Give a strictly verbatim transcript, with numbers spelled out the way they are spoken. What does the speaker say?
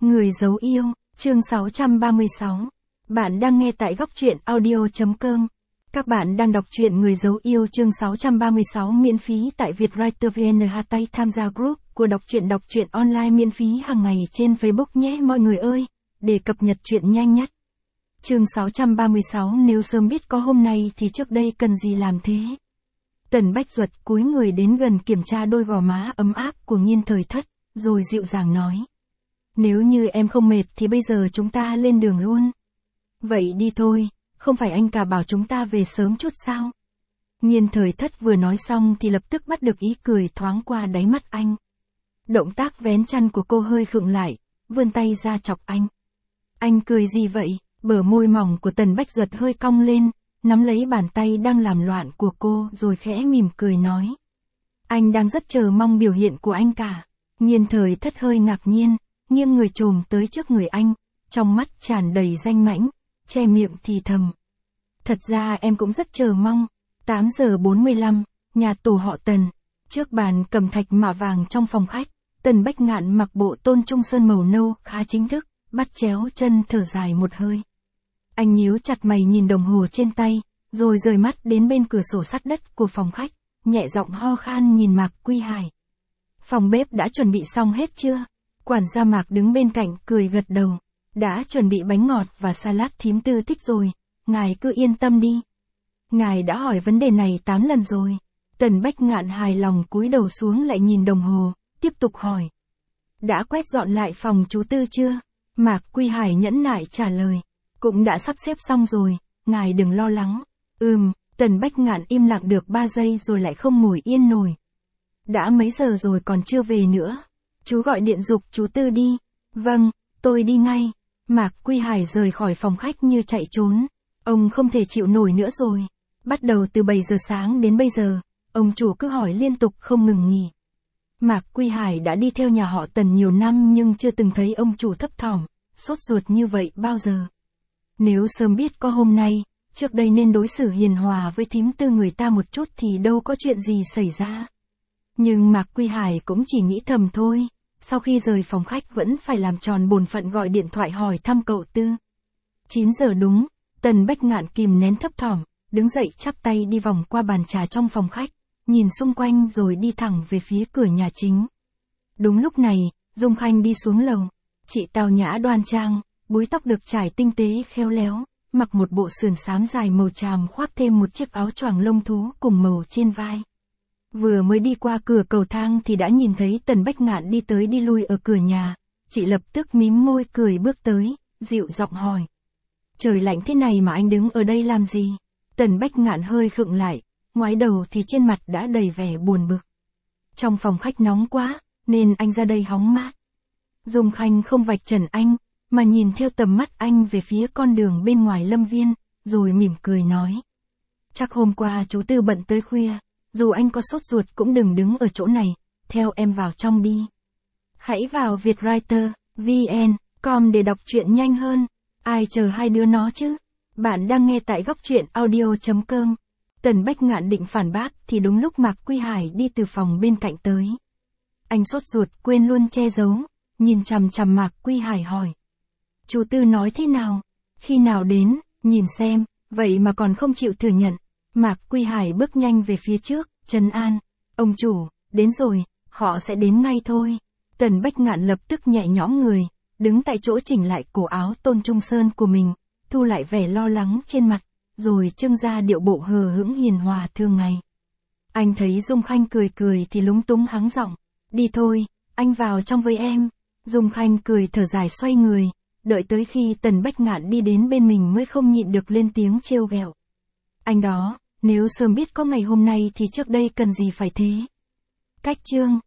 Người giấu yêu, chương sáu trăm ba mươi sáu. Bạn đang nghe tại góc truyện audio chấm com. Các bạn đang đọc truyện Người giấu yêu chương sáu trăm ba mươi sáu miễn phí tại Vietwriter vê en. Tay tham gia group của đọc truyện đọc truyện online miễn phí hàng ngày trên Facebook nhé mọi người ơi, để cập nhật truyện nhanh nhất. Chương sáu trăm ba mươi sáu Nếu sớm biết có hôm nay thì trước đây cần gì làm thế. Tần Bách Duật cúi người đến gần kiểm tra đôi gò má ấm áp của Nhiên Thời Thất, rồi dịu dàng nói. Nếu như em không mệt thì bây giờ chúng ta lên đường luôn. Vậy đi thôi, không phải anh cả bảo chúng ta về sớm chút sao? Nhiên Thời Thất vừa nói xong thì lập tức bắt được ý cười thoáng qua đáy mắt anh. Động tác vén chăn của cô hơi khựng lại, vươn tay ra chọc anh. Anh cười gì vậy? Bờ môi mỏng của Tần Bách Duật hơi cong lên, nắm lấy bàn tay đang làm loạn của cô rồi khẽ mỉm cười nói. Anh đang rất chờ mong biểu hiện của anh cả. Nhiên Thời Thất hơi ngạc nhiên, nghiêng người chồm tới trước người anh, trong mắt tràn đầy danh mãnh, che miệng thì thầm. Thật ra em cũng rất chờ mong. tám giờ bốn mươi lăm, nhà tù họ Tần, trước bàn cẩm thạch mạ vàng trong phòng khách, Tần Bách Ngạn mặc bộ tôn trung sơn màu nâu khá chính thức, bắt chéo chân thở dài một hơi. Anh nhíu chặt mày nhìn đồng hồ trên tay, rồi rời mắt đến bên cửa sổ sắt đất của phòng khách, nhẹ giọng ho khan nhìn Mạc Quy Hải. Phòng bếp đã chuẩn bị xong hết chưa? Quản gia Mạc đứng bên cạnh cười gật đầu. Đã chuẩn bị bánh ngọt và salad thím Tư thích rồi, ngài cứ yên tâm đi. Ngài đã hỏi vấn đề này tám lần rồi. Tần Bách Ngạn hài lòng cúi đầu xuống lại nhìn đồng hồ, tiếp tục hỏi. Đã quét dọn lại phòng chú Tư chưa? Mạc Quy Hải nhẫn nại trả lời. Cũng đã sắp xếp xong rồi, ngài đừng lo lắng. Ừm, Tần Bách Ngạn im lặng được ba giây rồi lại không ngồi yên nổi. Đã mấy giờ rồi còn chưa về nữa. Chú gọi điện giục chú Tư đi. Vâng, tôi đi ngay. Mạc Quy Hải rời khỏi phòng khách như chạy trốn. Ông không thể chịu nổi nữa rồi. Bắt đầu từ bảy giờ sáng đến bây giờ, ông chủ cứ hỏi liên tục không ngừng nghỉ. Mạc Quy Hải đã đi theo nhà họ Tần nhiều năm nhưng chưa từng thấy ông chủ thấp thỏm, sốt ruột như vậy bao giờ. Nếu sớm biết có hôm nay, trước đây nên đối xử hiền hòa với thím Tư người ta một chút thì đâu có chuyện gì xảy ra. Nhưng Mạc Quy Hải cũng chỉ nghĩ thầm thôi. Sau khi rời phòng khách vẫn phải làm tròn bổn phận gọi điện thoại hỏi thăm cậu Tư. chín giờ đúng, Tần Bách Ngạn kìm nén thấp thỏm, đứng dậy chắp tay đi vòng qua bàn trà trong phòng khách, nhìn xung quanh rồi đi thẳng về phía cửa nhà chính. Đúng lúc này, Dung Khanh đi xuống lầu. Chị tao nhã đoan trang, búi tóc được trải tinh tế khéo léo, mặc một bộ sườn xám dài màu tràm khoác thêm một chiếc áo choàng lông thú cùng màu trên vai. Vừa mới đi qua cửa cầu thang thì đã nhìn thấy Tần Bách Ngạn đi tới đi lui ở cửa nhà. Chị lập tức mím môi cười bước tới, dịu giọng hỏi. Trời lạnh thế này mà anh đứng ở đây làm gì? Tần Bách Ngạn hơi khựng lại, ngoái đầu thì trên mặt đã đầy vẻ buồn bực. Trong phòng khách nóng quá, nên anh ra đây hóng mát. Dung Khanh không vạch trần anh, mà nhìn theo tầm mắt anh về phía con đường bên ngoài lâm viên, rồi mỉm cười nói. Chắc hôm qua chú Tư bận tới khuya. Dù anh có sốt ruột cũng đừng đứng ở chỗ này, theo em vào trong đi. Hãy vào Vietwriter, vê en, com để đọc truyện nhanh hơn. Ai chờ hai đứa nó chứ? Bạn đang nghe tại góc truyện audio chấm com. Tần Bách Ngạn định phản bác thì đúng lúc Mạc Quy Hải đi từ phòng bên cạnh tới. Anh sốt ruột quên luôn che giấu, nhìn chằm chằm Mạc Quy Hải hỏi. Chú Tư nói thế nào? Khi nào đến? Nhìn xem, vậy mà còn không chịu thừa nhận. Mạc Quy Hải bước nhanh về phía trước, trấn an. Ông chủ, đến rồi, họ sẽ đến ngay thôi. Tần Bách Ngạn lập tức nhẹ nhõm người, đứng tại chỗ chỉnh lại cổ áo tôn trung sơn của mình, thu lại vẻ lo lắng trên mặt, rồi trưng ra điệu bộ hờ hững hiền hòa thường ngày. Anh thấy Dung Khanh cười cười thì lúng túng hắng giọng. Đi thôi, anh vào trong với em. Dung Khanh cười thở dài xoay người, đợi tới khi Tần Bách Ngạn đi đến bên mình mới không nhịn được lên tiếng trêu ghẹo. Anh đó. Nếu sớm biết có ngày hôm nay thì trước đây cần gì phải thế. Cách chương